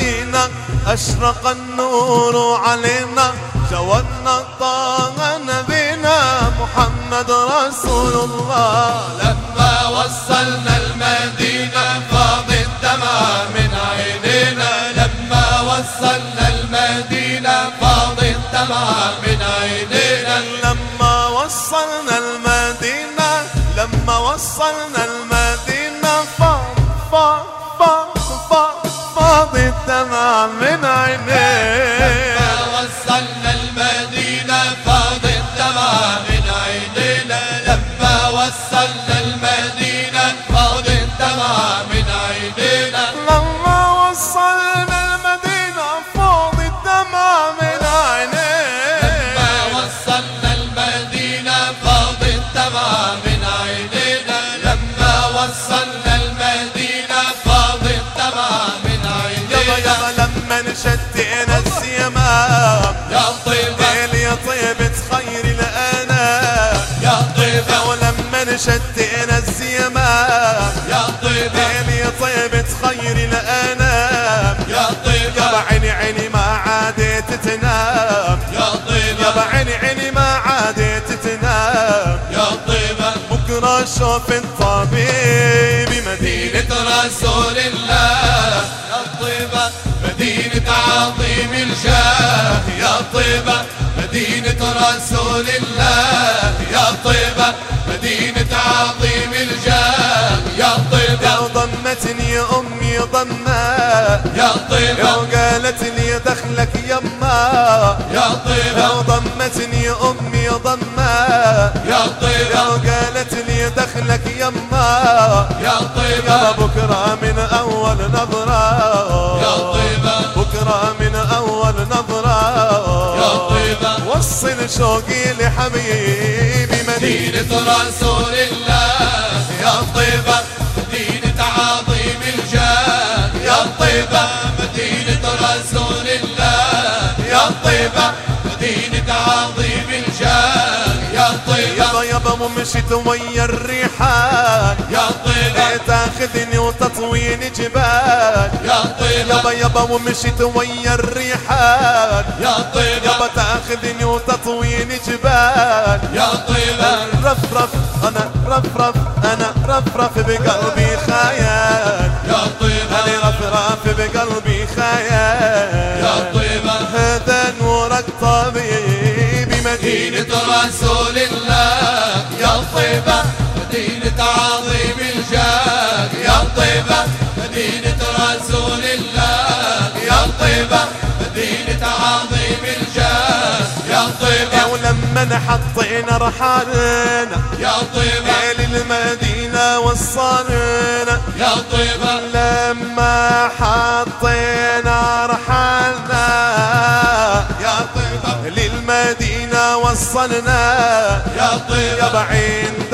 المدينة أشرق النور علينا، جاورنا طه نبينا محمد رسول الله. لما وصلنا المدينة فاض الدمع من عينينا، لما وصلنا المدينة فاض الدمع من عينينا. لما وصلنا المدينة، لما وصلنا المدينة فاض الدمع من عينينا. لما وصلنا المدينة فاض الدمع من عينينا، لما وصلنا المدينة فاض الدمع من عينينا. لما وصلنا المدينة فاض الدمع من عينينا. لما وصلنا المدينة فاض الدمع من عينينا، لما وصلنا المدينة فاض الدمع من عينينا. يابا لما نشتينا الزمام يا طيبة يا طيبة خير الأنام، يا طيبة ولما نشتينا الزمام يا طيبة يا طيبة خير الأنام. يا طيبة يابا عيني عيني ما عادت تنام، يا طيبة يابا عيني عيني ما عادت تنام. يا طيبة بكرة شوف الطبيب مدينة رسول الله. يا طيبة مدينة عظيم الجاه، يا طيبة مدينة رسول الله. يا طيبة مدينة عظيم الجاه، يا طيبة يا ضمتني أمي ضمة، يا طيبة وقالت لي دخلك يما. يا طيبة ضمتني أمي ضمة، يا طيبة وقالت لي دخلك يما. يا يا طيبة بكرة من أول نظرة، يا طيبة بكرة من أول نظرة. يا طيبة وصل شوقي لحبيبي مدينة رسول الله. يا طيبة مدينة عظيم الجاه، يا طيبة مدينة رسول الله. يا طيبة مدينة عظيم الجاه، يا طيبة يابا ومشيت ويا الريحان، يا طيبة تاخذني وتطويني جبال. يا طيبة يابا ومشيت ويا الريحان، يا طيبة يابا تاخذني وتطويني جبال. يا طيبة رفرف انا رفرف انا رفرف بقلبي خيال، يا طيبة انا رفرف بقلبي خيال. يا طيبة هذا نورك طبيبي مدينة مدينة رسول الله. يا طيبة مدينة عظيم الجاه، يا طيبة مدينة رسول الله. يا طيبة مدينة عظيم الجاه، يا طيبة ولما حطينا رحالنا يا طيبة للمدينة وصلنا. يا طيبة لما حطينا رحالنا يا طيبة للمدينة وصلنا. يا طيبة يابا عند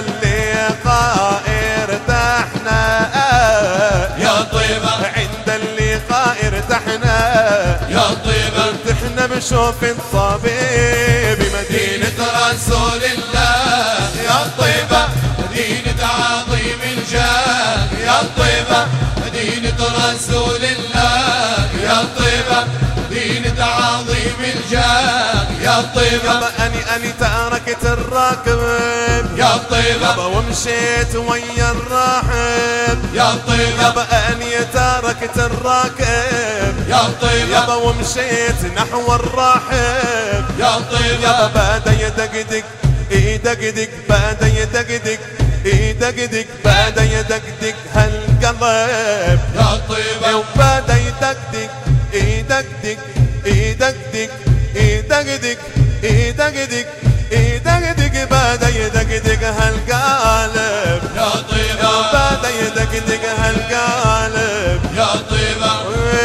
اللقاء ارتحنا، يا طيبة عند اللقاء ارتحنا. يا طيبة ارتحنا بشوف الطبيب مدينة مدينة رسول الله. يا طيبة مدينة عظيم الجاه، يا طيبة مدينة رسول الله. يا طيبة مدينة عظيم الجاه، يا طيبة يابا أني تركت الراكب، يا طيبة يابا ومشيت ويا الراحب. يا طيبة يابا أني تركت الراكب، يا طيبة يابا ومشيت نحو الراحب. يا طيبة يابا بدا يدقدق يدقدق، بدا يدقدق يدقدق، بدا يدقدق هالقلب. يا طيبة وبدا يدقدق يدقدق يدقدق يدقدق يدقدق يدقدق، بدا يدقدق هالقلب. يا طيبة بدا يدقدق هالقلب. يا طيبة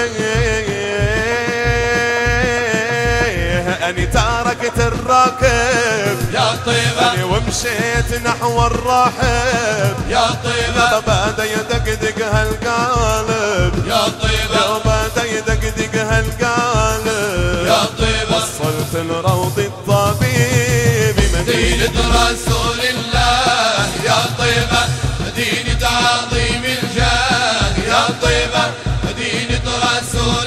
أني تركت الراكب، يا طيبة أني ومشيت نحو الراحب. يا طيبة بدا يدقدق هالقلب، يا طيبة بدا يدقدق هالقلب. يا طيبة وصلت لروض الطبيب مدينة مدينة رسول الله. يا طيبة مدينة عظيم الجاه، يا طيبة مدينة رسول